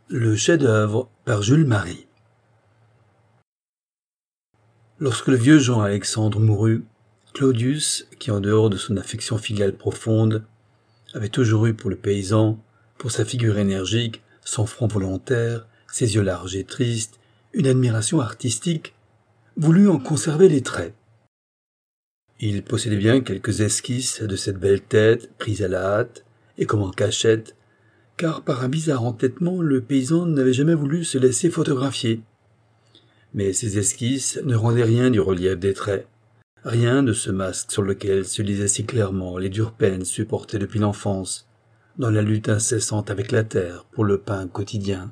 Le chef-d'œuvre par Jules Marie. Lorsque le vieux Jean Alexandre mourut, Claudius, qui en dehors de son affection filiale profonde, avait toujours eu pour le paysan, pour sa figure énergique, son front volontaire, ses yeux larges et tristes, une admiration artistique, voulut en conserver les traits. Il possédait bien quelques esquisses de cette belle tête, prise à la hâte, et comme en cachette, car par un bizarre entêtement, le paysan n'avait jamais voulu se laisser photographier. Mais ces esquisses ne rendaient rien du relief des traits, rien de ce masque sur lequel se lisaient si clairement les dures peines supportées depuis l'enfance, dans la lutte incessante avec la terre pour le pain quotidien.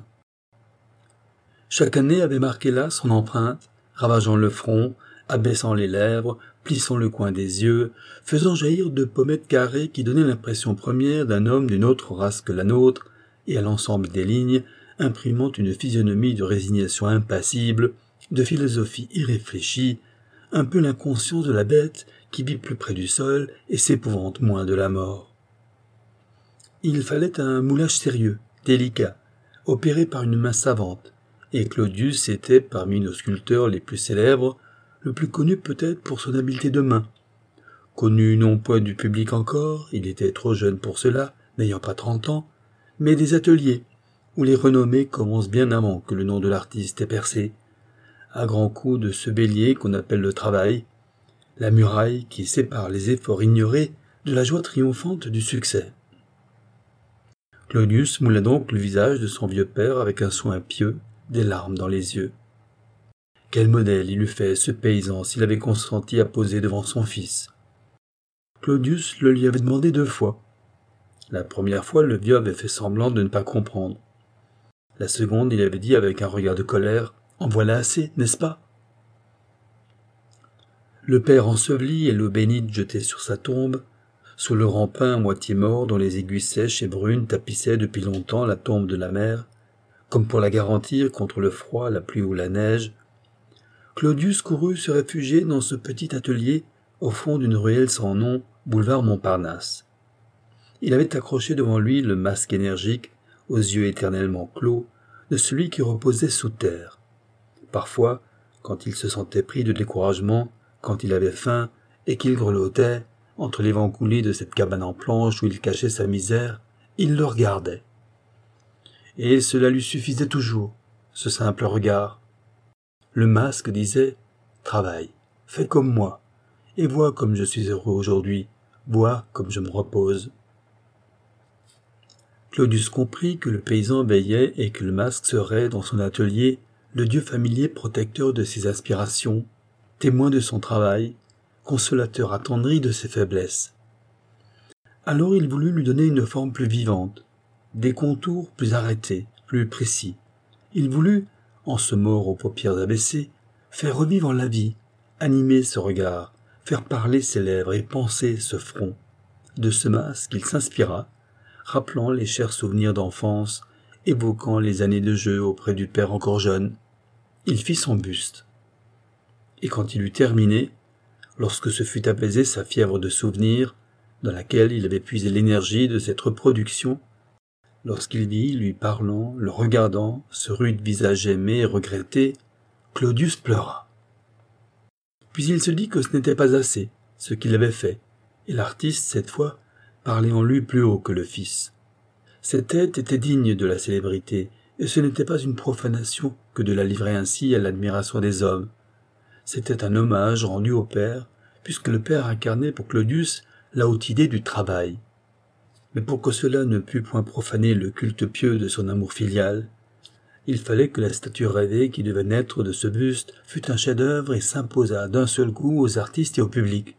Chaque année avait marqué là son empreinte, ravageant le front, abaissant les lèvres, plissant le coin des yeux, faisant jaillir de pommettes carrées qui donnaient l'impression première d'un homme d'une autre race que la nôtre, et à l'ensemble des lignes, imprimant une physionomie de résignation impassible, de philosophie irréfléchie, un peu l'inconscience de la bête qui vit plus près du sol et s'épouvante moins de la mort. Il fallait un moulage sérieux, délicat, opéré par une main savante, et Claudius était, parmi nos sculpteurs les plus célèbres, le plus connu peut-être pour son habileté de main. Connu non point du public encore, il était trop jeune pour cela, n'ayant pas 30 ans, mais des ateliers, où les renommées commencent bien avant que le nom de l'artiste ait percé, à grands coups de ce bélier qu'on appelle le travail, la muraille qui sépare les efforts ignorés de la joie triomphante du succès. Claudius moula donc le visage de son vieux père avec un soin pieux, des larmes dans les yeux. Quel modèle il eût fait, ce paysan, s'il avait consenti à poser devant son fils. Claudius le lui avait demandé 2 fois. La première fois, le vieux avait fait semblant de ne pas comprendre. La seconde, il avait dit avec un regard de colère, « En voilà assez, n'est-ce pas ?» Le père enseveli et l'eau bénite jetée sur sa tombe, sous le rampin à moitié mort dont les aiguilles sèches et brunes tapissaient depuis longtemps la tombe de la mère, comme pour la garantir contre le froid, la pluie ou la neige, Claudius courut se réfugier dans ce petit atelier au fond d'une ruelle sans nom, boulevard Montparnasse. Il avait accroché devant lui le masque énergique, aux yeux éternellement clos, de celui qui reposait sous terre. Parfois, quand il se sentait pris de découragement, quand il avait faim et qu'il grelottait, entre les vents coulés de cette cabane en planches où il cachait sa misère, il le regardait. Et cela lui suffisait toujours, ce simple regard. Le masque disait « Travaille, fais comme moi, et vois comme je suis heureux aujourd'hui, vois comme je me repose. » Claudius comprit que le paysan veillait et que le masque serait, dans son atelier, le dieu familier protecteur de ses aspirations, témoin de son travail, consolateur attendri de ses faiblesses. Alors il voulut lui donner une forme plus vivante, des contours plus arrêtés, plus précis. Il voulut, en ce mort aux paupières abaissées, faire revivre la vie, animer ce regard, faire parler ses lèvres et penser ce front. De ce masque il s'inspira, rappelant les chers souvenirs d'enfance, évoquant les années de jeu auprès du père encore jeune. Il fit son buste. Et quand il eut terminé, lorsque se fut apaisée sa fièvre de souvenirs, dans laquelle il avait puisé l'énergie de cette reproduction, lorsqu'il vit, lui parlant, le regardant, ce rude visage aimé et regretté, Claudius pleura. Puis il se dit que ce n'était pas assez, ce qu'il avait fait, et l'artiste, cette fois, parlait en lui plus haut que le fils. Cette tête était digne de la célébrité, et ce n'était pas une profanation que de la livrer ainsi à l'admiration des hommes. C'était un hommage rendu au père, puisque le père incarnait pour Claudius la haute idée du travail. Mais pour que cela ne pût point profaner le culte pieux de son amour filial, il fallait que la statue rêvée qui devait naître de ce buste fût un chef-d'œuvre et s'imposât d'un seul coup aux artistes et au public.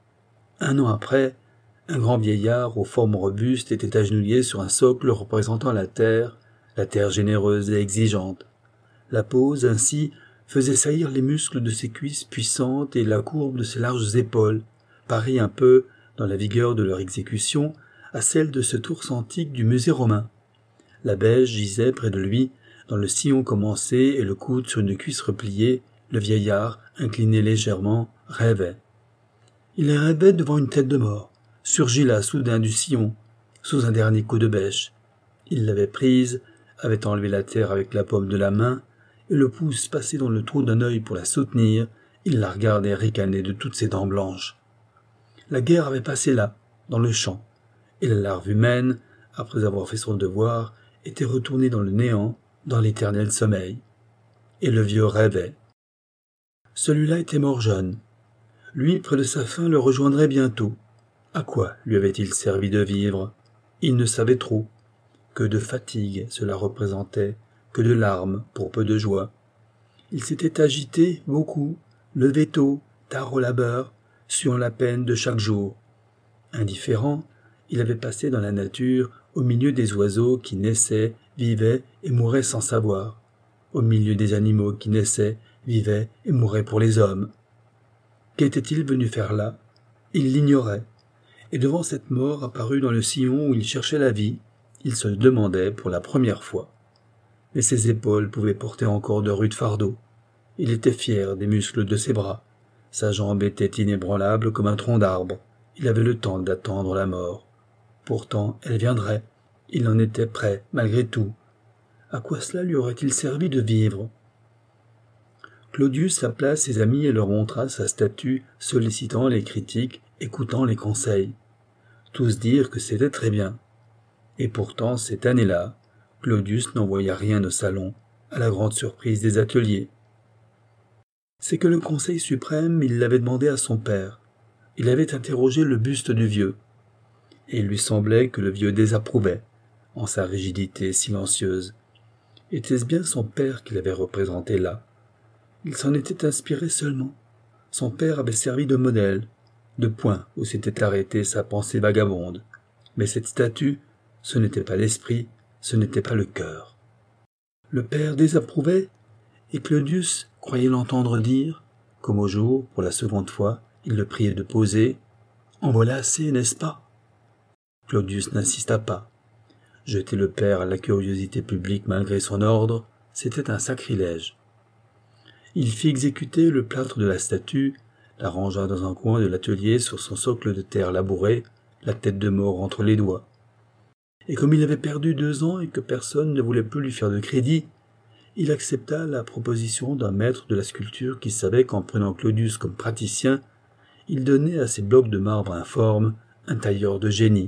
1 an après, un grand vieillard aux formes robustes était agenouillé sur un socle représentant la terre généreuse et exigeante. La pose, ainsi, faisait saillir les muscles de ses cuisses puissantes et la courbe de ses larges épaules, pareille un peu, dans la vigueur de leur exécution, à celle de cet ours antique du musée romain. La beige gisait près de lui, dans le sillon commencé et le coude sur une cuisse repliée, le vieillard, incliné légèrement, rêvait. Il rêvait devant une tête de mort, surgit là soudain du sillon, sous un dernier coup de bêche. Il l'avait prise, avait enlevé la terre avec la paume de la main, et le pouce passé dans le trou d'un œil pour la soutenir, il la regardait ricaner de toutes ses dents blanches. La guerre avait passé là, dans le champ, et la larve humaine, après avoir fait son devoir, était retournée dans le néant, dans l'éternel sommeil. Et le vieux rêvait. Celui-là était mort jeune. Lui, près de sa fin, le rejoindrait bientôt. À quoi lui avait-il servi de vivre? Il ne savait trop. Que de fatigue cela représentait, que de larmes pour peu de joie. Il s'était agité beaucoup, levé tôt, tard au labeur, suant la peine de chaque jour. Indifférent, il avait passé dans la nature, au milieu des oiseaux qui naissaient, vivaient et mouraient sans savoir, au milieu des animaux qui naissaient, vivaient et mouraient pour les hommes. Qu'était-il venu faire là? Il l'ignorait, et devant cette mort apparue dans le sillon où il cherchait la vie, il se le demandait pour la première fois. Mais ses épaules pouvaient porter encore de rudes fardeaux. Il était fier des muscles de ses bras. Sa jambe était inébranlable comme un tronc d'arbre. Il avait le temps d'attendre la mort. Pourtant, elle viendrait. Il en était prêt, malgré tout. À quoi cela lui aurait-il servi de vivre? Claudius appela ses amis et leur montra sa statue, sollicitant les critiques, écoutant les conseils. Tous dirent que c'était très bien. Et pourtant, cette année-là, Claudius n'envoya rien au salon, à la grande surprise des ateliers. C'est que le Conseil suprême, il l'avait demandé à son père. Il avait interrogé le buste du vieux. Et il lui semblait que le vieux désapprouvait, en sa rigidité silencieuse. Était-ce bien son père qui l'avait représenté là? Il s'en était inspiré seulement. Son père avait servi de modèle, de point où s'était arrêtée sa pensée vagabonde. Mais cette statue, ce n'était pas l'esprit, ce n'était pas le cœur. Le père désapprouvait, et Claudius croyait l'entendre dire, comme au jour, pour la seconde fois, il le priait de poser, « En voilà assez, n'est-ce pas ?» Claudius n'insista pas. Jeter le père à la curiosité publique malgré son ordre, c'était un sacrilège. Il fit exécuter le plâtre de la statue, la rangea dans un coin de l'atelier sur son socle de terre labouré, la tête de mort entre les doigts. Et comme il avait perdu 2 ans et que personne ne voulait plus lui faire de crédit, il accepta la proposition d'un maître de la sculpture qui savait qu'en prenant Claudius comme praticien, il donnait à ces blocs de marbre informes un tailleur de génie.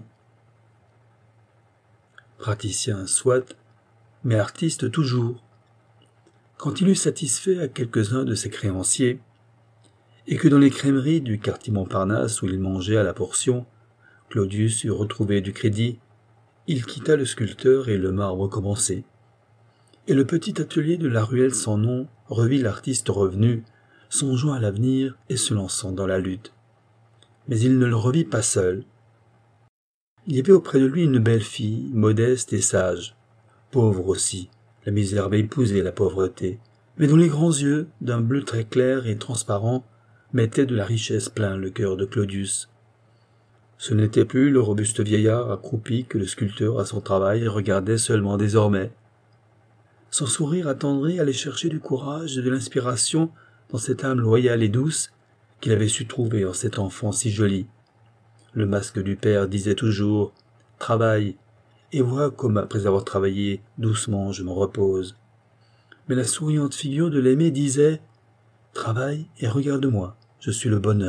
Praticien soit, mais artiste toujours. Quand il eut satisfait à quelques-uns de ses créanciers, et que dans les crèmeries du quartier Montparnasse où il mangeait à la portion, Claudius eut retrouvé du crédit, il quitta le sculpteur et le marbre commençait. Et le petit atelier de la ruelle sans nom revit l'artiste revenu, songeant à l'avenir et se lançant dans la lutte. Mais il ne le revit pas seul. Il y avait auprès de lui une belle fille, modeste et sage, pauvre aussi, la misère avait épousé la pauvreté, mais dont les grands yeux, d'un bleu très clair et transparent, mettaient de la richesse plein le cœur de Claudius. Ce n'était plus le robuste vieillard accroupi que le sculpteur à son travail regardait seulement désormais. Son sourire attendri allait chercher du courage et de l'inspiration dans cette âme loyale et douce qu'il avait su trouver en cet enfant si joli. Le masque du père disait toujours « Travaille, et vois comme après avoir travaillé, doucement je me repose. » Mais la souriante figure de l'aimé disait « Travaille et regarde-moi, je suis le bonheur. »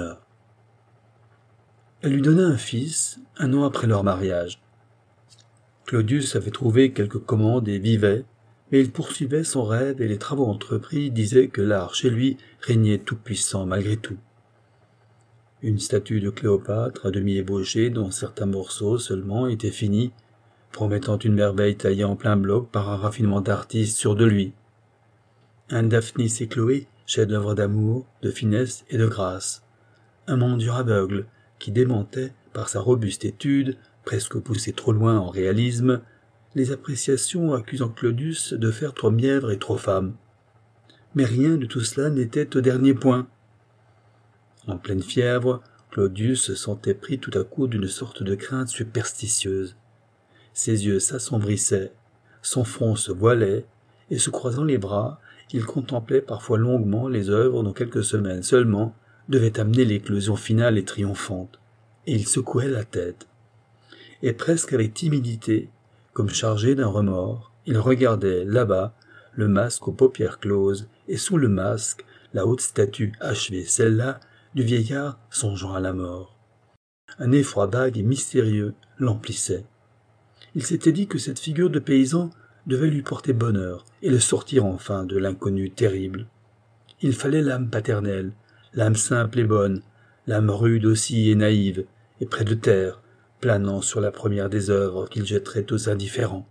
Elle lui donna un fils, 1 an après leur mariage. Claudius avait trouvé quelques commandes et vivait, mais il poursuivait son rêve et les travaux entrepris disaient que l'art chez lui régnait tout-puissant malgré tout. Une statue de Cléopâtre à demi ébauchée dont certains morceaux seulement étaient finis, promettant une merveille taillée en plein bloc par un raffinement d'artiste sûr de lui. Un Daphnis et Chloé, chef-d'œuvre d'amour, de finesse et de grâce. Un mendiant aveugle qui démentait, par sa robuste étude, presque poussée trop loin en réalisme, les appréciations accusant Claudius de faire trop mièvre et trop femme. Mais rien de tout cela n'était au dernier point. En pleine fièvre, Claudius se sentait pris tout à coup d'une sorte de crainte superstitieuse. Ses yeux s'assombrissaient, son front se voilait, et se croisant les bras, il contemplait parfois longuement les œuvres dont quelques semaines seulement devaient amener l'éclosion finale et triomphante, et il secouait la tête. Et presque avec timidité, comme chargé d'un remords, Il regardait, là-bas, le masque aux paupières closes, et sous le masque, la haute statue achevée, celle-là, du vieillard songeant à la mort. Un effroi vague et mystérieux l'emplissait. Il s'était dit que cette figure de paysan devait lui porter bonheur et le sortir enfin de l'inconnu terrible. Il fallait l'âme paternelle, l'âme simple et bonne, l'âme rude aussi et naïve, et près de terre, planant sur la première des œuvres qu'il jetterait aux indifférents.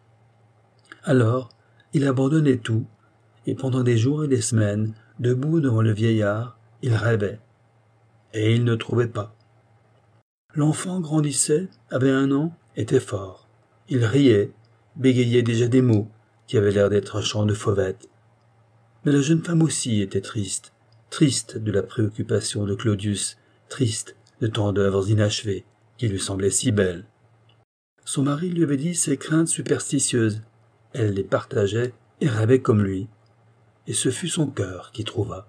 Alors, il abandonnait tout, et pendant des jours et des semaines, debout devant le vieillard, il rêvait. Et il ne trouvait pas. L'enfant grandissait, avait 1 an, était fort. Il riait, bégayait déjà des mots, qui avaient l'air d'être un chant de fauvette. Mais la jeune femme aussi était triste, triste de la préoccupation de Claudius, triste de tant d'œuvres inachevées, qui lui semblaient si belles. Son mari lui avait dit ses craintes superstitieuses. Elle les partageait et rêvait comme lui. Et ce fut son cœur qui trouva.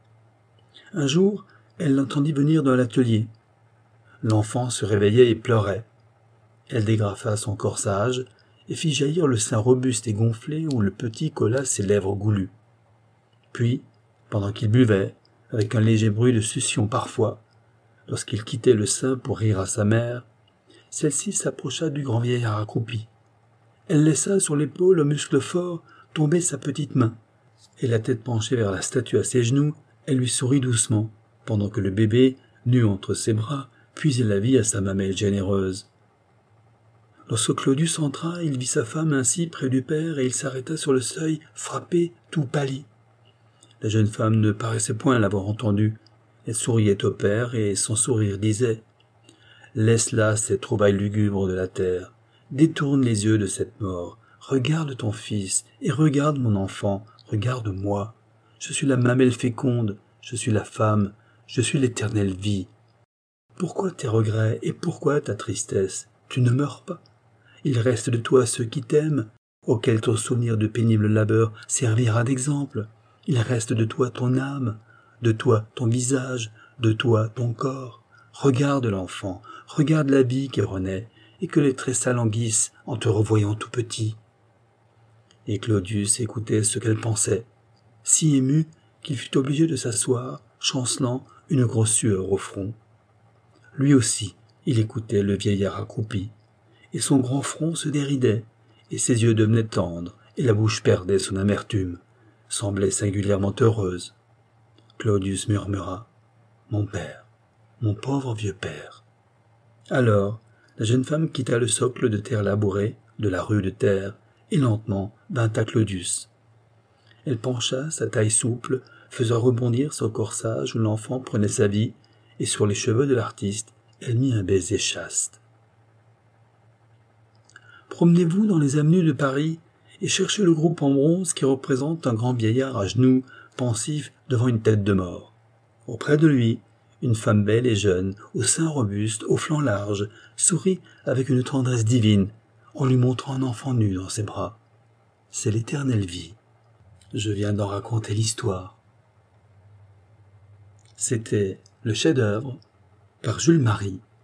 Un jour, elle l'entendit venir dans l'atelier. L'enfant se réveillait et pleurait. Elle dégrafa son corsage et fit jaillir le sein robuste et gonflé où le petit colla ses lèvres goulues. Puis, pendant qu'il buvait, avec un léger bruit de succion parfois, lorsqu'il quittait le sein pour rire à sa mère, celle-ci s'approcha du grand vieillard accroupi. Elle laissa sur l'épaule aux muscles forts tomber sa petite main, et la tête penchée vers la statue à ses genoux, elle lui sourit doucement, pendant que le bébé, nu entre ses bras, puisait la vie à sa mamelle généreuse. Lorsque Claudius entra, il vit sa femme ainsi près du père, et il s'arrêta sur le seuil, frappé, tout pâli. La jeune femme ne paraissait point l'avoir entendu. Elle souriait au père, et son sourire disait « Laisse là ces trouvailles lugubres de la terre. Détourne les yeux de cette mort. Regarde ton fils, et regarde mon enfant. Regarde moi. Je suis la mamelle féconde, je suis la femme, je suis l'éternelle vie. Pourquoi tes regrets, et pourquoi ta tristesse? Tu ne meurs pas. Il reste de toi ceux qui t'aiment, auxquels ton souvenir de pénible labeur servira d'exemple. Il reste de toi ton âme, de toi ton visage, de toi ton corps. Regarde l'enfant, regarde la vie qui renaît, et que les traits s'alanguissent en te revoyant tout petit. » Et Claudius écoutait ce qu'elle pensait, si ému qu'il fut obligé de s'asseoir, chancelant, une grosse sueur au front. Lui aussi, il écoutait le vieillard accroupi, et son grand front se déridait, et ses yeux devenaient tendres, et la bouche perdait son amertume, semblait singulièrement heureuse. Claudius murmura « Mon père, mon pauvre vieux père !» Alors, la jeune femme quitta le socle de terre labouré, de la rue de terre, et lentement vint à Claudius. Elle pencha sa taille souple, faisant rebondir son corsage où l'enfant prenait sa vie, et sur les cheveux de l'artiste, elle mit un baiser chaste. Promenez-vous dans les avenues de Paris et cherchez le groupe en bronze qui représente un grand vieillard à genoux, pensif devant une tête de mort. Auprès de lui, une femme belle et jeune, au sein robuste, aux flancs larges, sourit avec une tendresse divine, en lui montrant un enfant nu dans ses bras. C'est l'éternelle vie. Je viens d'en raconter l'histoire. C'était le chef-d'œuvre par Jules Marie.